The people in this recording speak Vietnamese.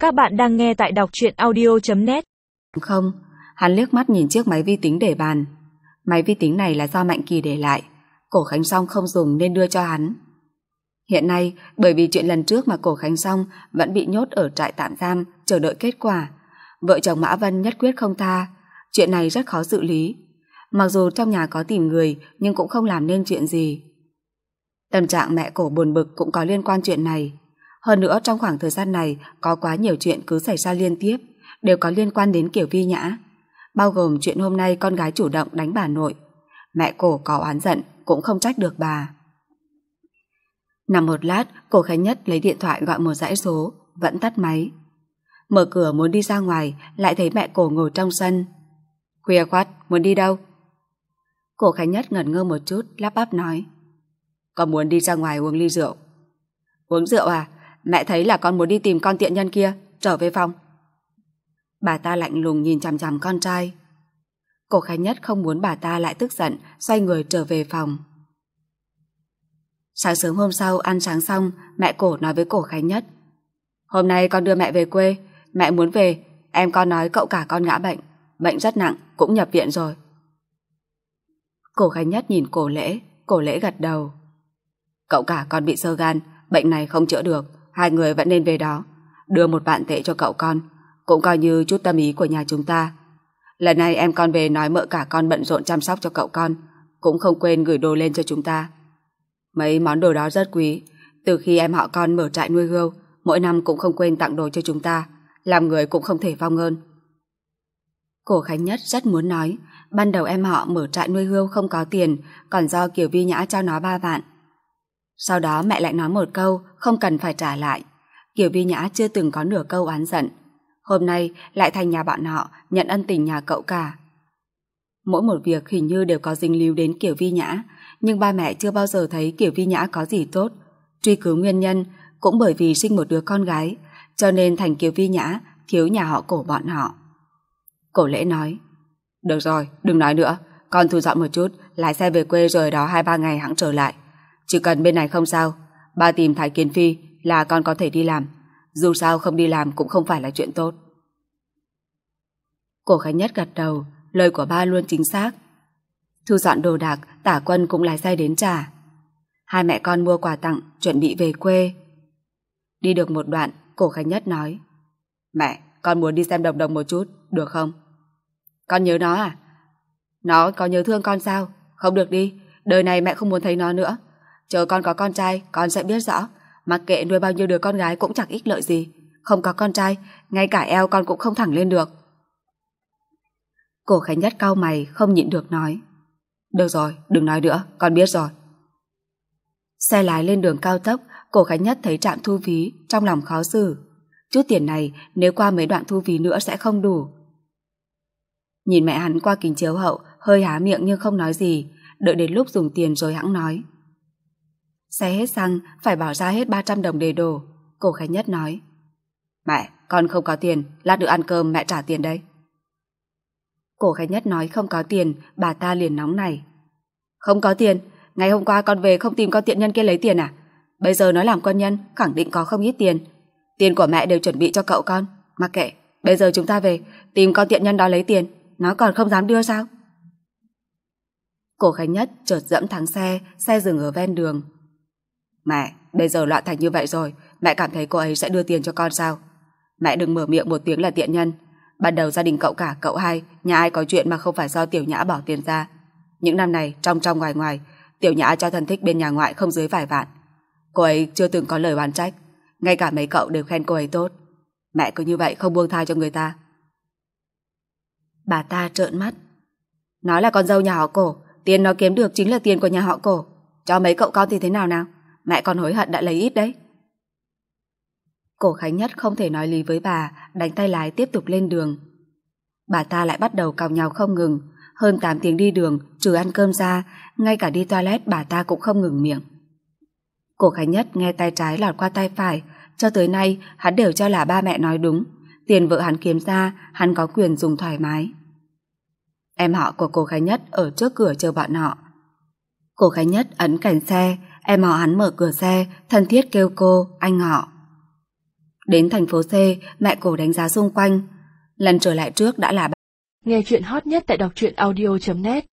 Các bạn đang nghe tại đọc truyện audio.net. Không, hắn liếc mắt nhìn chiếc máy vi tính để bàn. Máy vi tính này là do Mạnh Kỳ để lại, Cổ Khánh Song không dùng nên đưa cho hắn. Hiện nay, bởi vì chuyện lần trước mà Cổ Khánh Song vẫn bị nhốt ở trại tạm giam chờ đợi kết quả, vợ chồng Mã Vân nhất quyết không tha. Chuyện này rất khó xử lý. Mặc dù trong nhà có tìm người nhưng cũng không làm nên chuyện gì. Tâm trạng mẹ Cổ buồn bực cũng có liên quan chuyện này. Hơn nữa trong khoảng thời gian này có quá nhiều chuyện cứ xảy ra liên tiếp, đều có liên quan đến Kiều Vi Nhã, bao gồm chuyện hôm nay con gái chủ động đánh bà nội. Mẹ Cổ có oán giận cũng không trách được bà. Nằm một lát, Cổ Khánh Nhất lấy điện thoại gọi một dãy số, vẫn tắt máy. Mở cửa muốn đi ra ngoài, lại thấy mẹ Cổ ngồi trong sân. Khuya khoắt, muốn đi đâu? Cổ Khánh Nhất ngẩn ngơ một chút, lắp bắp nói. Con muốn đi ra ngoài uống ly rượu. Uống rượu à? Mẹ thấy là con muốn đi tìm con tiện nhân kia, trở về phòng. Bà ta lạnh lùng nhìn chằm chằm con trai. Cổ Khánh Nhất không muốn bà ta lại tức giận, xoay người trở về phòng. Sáng sớm hôm sau ăn sáng xong, mẹ Cổ nói với Cổ Khánh Nhất. Hôm nay con đưa mẹ về quê, mẹ muốn về, em con nói cậu cả con ngã bệnh, bệnh rất nặng, cũng nhập viện rồi. Cổ Khánh Nhất nhìn Cổ Lễ gật đầu. Cậu cả con bị xơ gan, bệnh này không chữa được, hai người vẫn nên về đó, đưa một vạn tệ cho cậu con, cũng coi như chút tâm ý của nhà chúng ta. Lần này em con về nói mợ cả con bận rộn chăm sóc cho cậu con, cũng không quên gửi đồ lên cho chúng ta. Mấy món đồ đó rất quý, từ khi em họ con mở trại nuôi hươu, mỗi năm cũng không quên tặng đồ cho chúng ta, làm người cũng không thể vong ơn. Cổ Khánh Nhất rất muốn nói, ban đầu em họ mở trại nuôi hươu không có tiền, còn do Kiều Vi Nhã cho nó 3 vạn. Sau đó mẹ lại nói một câu, không cần phải trả lại. Kiều Vi Nhã chưa từng có nửa câu oán giận. Hôm nay lại thành nhà bọn họ nhận ân tình nhà cậu cả. Mỗi một việc hình như đều có dính líu đến Kiều Vi Nhã, nhưng ba mẹ chưa bao giờ thấy Kiều Vi Nhã có gì tốt. Truy cứu nguyên nhân, cũng bởi vì sinh một đứa con gái, cho nên thành Kiều Vi Nhã thiếu nhà họ Cổ bọn họ. Cổ Lễ nói, được rồi, đừng nói nữa, con thu dọn một chút, lái xe về quê rồi đó 2-3 ngày hẵng trở lại. Chỉ cần bên này không sao, ba tìm Thái Kiến Phi là con có thể đi làm. Dù sao không đi làm cũng không phải là chuyện tốt. Cổ Khánh Nhất gật đầu, lời của ba luôn chính xác. Thu dọn đồ đạc, Tả Quân cũng lái xe đến trả. Hai mẹ con mua quà tặng, chuẩn bị về quê. Đi được một đoạn, Cổ Khánh Nhất nói, mẹ, con muốn đi xem Đồng Đồng một chút, được không? Con nhớ nó à? Nó có nhớ thương con sao? Không được đi, đời này mẹ không muốn thấy nó nữa. Chờ con có con trai, con sẽ biết rõ. Mặc kệ nuôi bao nhiêu đứa con gái cũng chẳng ích lợi gì. Không có con trai, ngay cả eo con cũng không thẳng lên được. Cổ Khánh Nhất cau mày, không nhịn được nói, được rồi, đừng nói nữa, con biết rồi. Xe lái lên đường cao tốc, Cổ Khánh Nhất thấy trạm thu phí, trong lòng khó xử. Chút tiền này nếu qua mấy đoạn thu phí nữa sẽ không đủ. Nhìn mẹ hắn qua kính chiếu hậu, hơi há miệng nhưng không nói gì, đợi đến lúc dùng tiền rồi hẵng nói. Xe hết xăng, phải bỏ ra hết 300 đồng để đổ. Cổ Khánh Nhất nói, mẹ, con không có tiền, lát nữa ăn cơm mẹ trả tiền đây. Cổ Khánh Nhất nói không có tiền, bà ta liền nóng nảy. Không có tiền? Ngày hôm qua con về không tìm con tiện nhân kia lấy tiền à? Bây giờ nói làm quân nhân, khẳng định có không ít tiền. Tiền của mẹ đều chuẩn bị cho cậu con. Mặc kệ, bây giờ chúng ta về, tìm con tiện nhân đó lấy tiền. Nó còn không dám đưa sao? Cổ Khánh Nhất chợt dẫm thắng xe dừng ở ven đường. Mẹ, bây giờ loạn thành như vậy rồi, mẹ cảm thấy cô ấy sẽ đưa tiền cho con sao? Mẹ đừng mở miệng một tiếng là tiện nhân. Ban đầu gia đình cậu cả, cậu hai, nhà ai có chuyện mà không phải do Tiểu Nhã bỏ tiền ra. Những năm này, trong ngoài ngoài, Tiểu Nhã cho thân thích bên nhà ngoại không dưới vài vạn. Cô ấy chưa từng có lời oán trách, ngay cả mấy cậu đều khen cô ấy tốt. Mẹ cứ như vậy không buông tha cho người ta. Bà ta trợn mắt. Nó là con dâu nhà họ Cổ, tiền nó kiếm được chính là tiền của nhà họ Cổ. Cho mấy cậu con thì thế nào nào? Mẹ còn hối hận đã lấy ít đấy. Cổ Khánh Nhất không thể nói lý với bà, đánh tay lái tiếp tục lên đường. Bà ta lại bắt đầu càu nhàu không ngừng. Hơn 8 tiếng đi đường, trừ ăn cơm ra, ngay cả đi toilet bà ta cũng không ngừng miệng. Cổ Khánh Nhất nghe tay trái lọt qua tay phải, cho tới nay hắn đều cho là ba mẹ nói đúng. Tiền vợ hắn kiếm ra, hắn có quyền dùng thoải mái. Em họ của Cổ Khánh Nhất ở trước cửa chờ bọn họ. Cổ Khánh Nhất ấn cành xe, em họ hắn mở cửa xe, thân thiết kêu cô, anh họ. Đến thành phố C, mẹ cổ đánh giá xung quanh. Lần trở lại trước đã là Nghe chuyện hot nhất tại đọc truyện audio.net